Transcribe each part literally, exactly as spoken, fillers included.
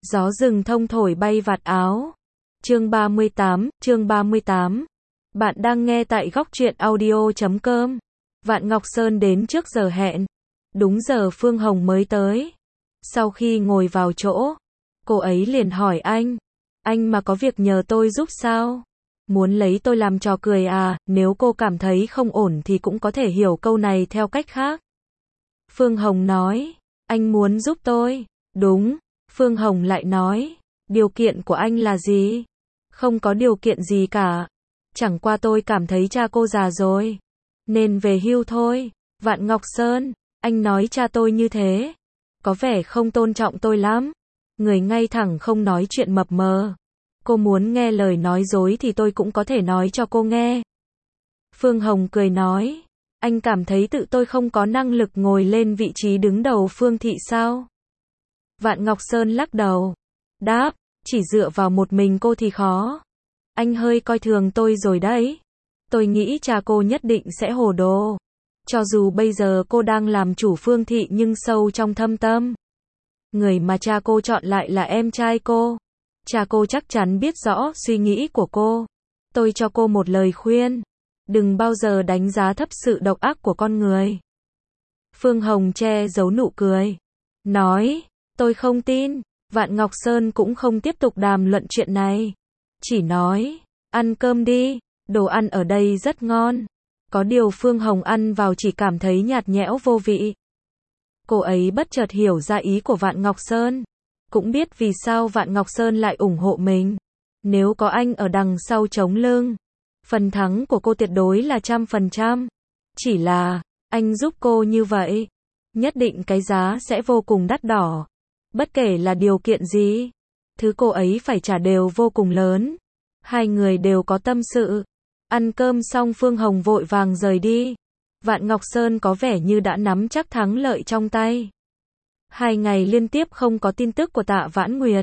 Gió rừng thông thổi bay vạt áo. Chương ba mươi tám, chương ba mươi tám. Bạn đang nghe tại góc truyện audio chấm com. Vạn Ngọc Sơn đến trước giờ hẹn. Đúng giờ Phương Hồng mới tới. Sau khi ngồi vào chỗ, cô ấy liền hỏi anh. Anh mà có việc nhờ tôi giúp sao? Muốn lấy tôi làm trò cười à? Nếu cô cảm thấy không ổn thì cũng có thể hiểu câu này theo cách khác. Phương Hồng nói. Anh muốn giúp tôi. Đúng. Phương Hồng lại nói. Điều kiện của anh là gì? Không có điều kiện gì cả. Chẳng qua tôi cảm thấy cha cô già rồi, nên về hưu thôi. Vạn Ngọc Sơn, anh nói cha tôi như thế, có vẻ không tôn trọng tôi lắm. Người ngay thẳng không nói chuyện mập mờ. Cô muốn nghe lời nói dối thì tôi cũng có thể nói cho cô nghe. Phương Hồng cười nói. Anh cảm thấy tự tôi không có năng lực ngồi lên vị trí đứng đầu Phương thị sao? Vạn Ngọc Sơn lắc đầu. Đáp, chỉ dựa vào một mình cô thì khó. Anh hơi coi thường tôi rồi đấy. Tôi nghĩ cha cô nhất định sẽ hồ đồ. Cho dù bây giờ cô đang làm chủ Phương thị nhưng sâu trong thâm tâm, người mà cha cô chọn lại là em trai cô. Cha cô chắc chắn biết rõ suy nghĩ của cô. Tôi cho cô một lời khuyên. Đừng bao giờ đánh giá thấp sự độc ác của con người. Phương Hồng che giấu nụ cười. Nói, tôi không tin. Vạn Ngọc Sơn cũng không tiếp tục đàm luận chuyện này. Chỉ nói, ăn cơm đi, đồ ăn ở đây rất ngon. Có điều Phương Hồng ăn vào chỉ cảm thấy nhạt nhẽo vô vị. Cô ấy bất chợt hiểu ra ý của Vạn Ngọc Sơn. Cũng biết vì sao Vạn Ngọc Sơn lại ủng hộ mình. Nếu có anh ở đằng sau chống lưng, phần thắng của cô tuyệt đối là trăm phần trăm. Chỉ là, anh giúp cô như vậy, nhất định cái giá sẽ vô cùng đắt đỏ. Bất kể là điều kiện gì, thứ cô ấy phải trả đều vô cùng lớn. Hai người đều có tâm sự. Ăn cơm xong Phương Hồng vội vàng rời đi. Vạn Ngọc Sơn có vẻ như đã nắm chắc thắng lợi trong tay. Hai ngày liên tiếp không có tin tức của Tạ Vãn Nguyệt.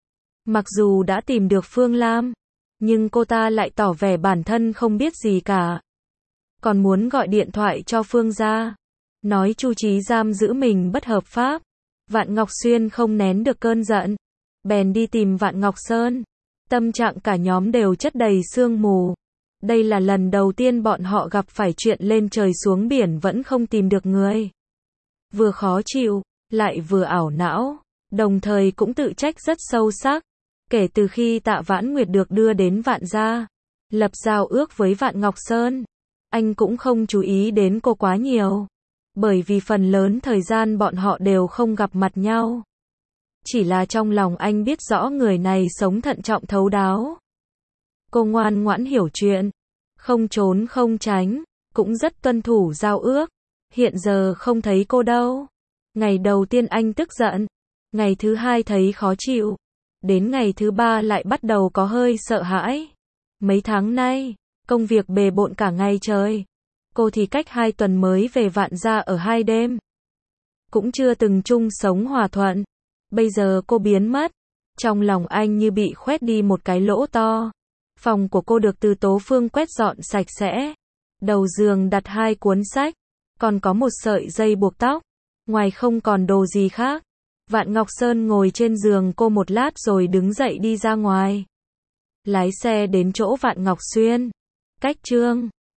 Mặc dù đã tìm được Phương Lam, nhưng cô ta lại tỏ vẻ bản thân không biết gì cả. Còn muốn gọi điện thoại cho Phương gia, nói Chu Chí giam giữ mình bất hợp pháp. Vạn Ngọc Xuyên không nén được cơn giận, bèn đi tìm Vạn Ngọc Sơn. Tâm trạng cả nhóm đều chất đầy sương mù. Đây là lần đầu tiên bọn họ gặp phải chuyện lên trời xuống biển vẫn không tìm được người. Vừa khó chịu, lại vừa ảo não, đồng thời cũng tự trách rất sâu sắc. Kể từ khi Tạ Vãn Nguyệt được đưa đến Vạn gia, lập giao ước với Vạn Ngọc Sơn, anh cũng không chú ý đến cô quá nhiều. Bởi vì phần lớn thời gian bọn họ đều không gặp mặt nhau. Chỉ là trong lòng anh biết rõ người này sống thận trọng thấu đáo. Cô ngoan ngoãn hiểu chuyện, không trốn không tránh, cũng rất tuân thủ giao ước. Hiện giờ không thấy cô đâu. Ngày đầu tiên anh tức giận, ngày thứ hai thấy khó chịu, đến ngày thứ ba lại bắt đầu có hơi sợ hãi. Mấy tháng nay, công việc bề bộn cả ngày trời. Cô thì cách hai tuần mới về Vạn gia ở hai đêm. Cũng chưa từng chung sống hòa thuận. Bây giờ cô biến mất. Trong lòng anh như bị khoét đi một cái lỗ to. Phòng của cô được Từ Tố Phương quét dọn sạch sẽ. Đầu giường đặt hai cuốn sách. Còn có một sợi dây buộc tóc. Ngoài không còn đồ gì khác. Vạn Ngọc Sơn ngồi trên giường cô một lát rồi đứng dậy đi ra ngoài. Lái xe đến chỗ Vạn Ngọc Xuyên. Cách Trương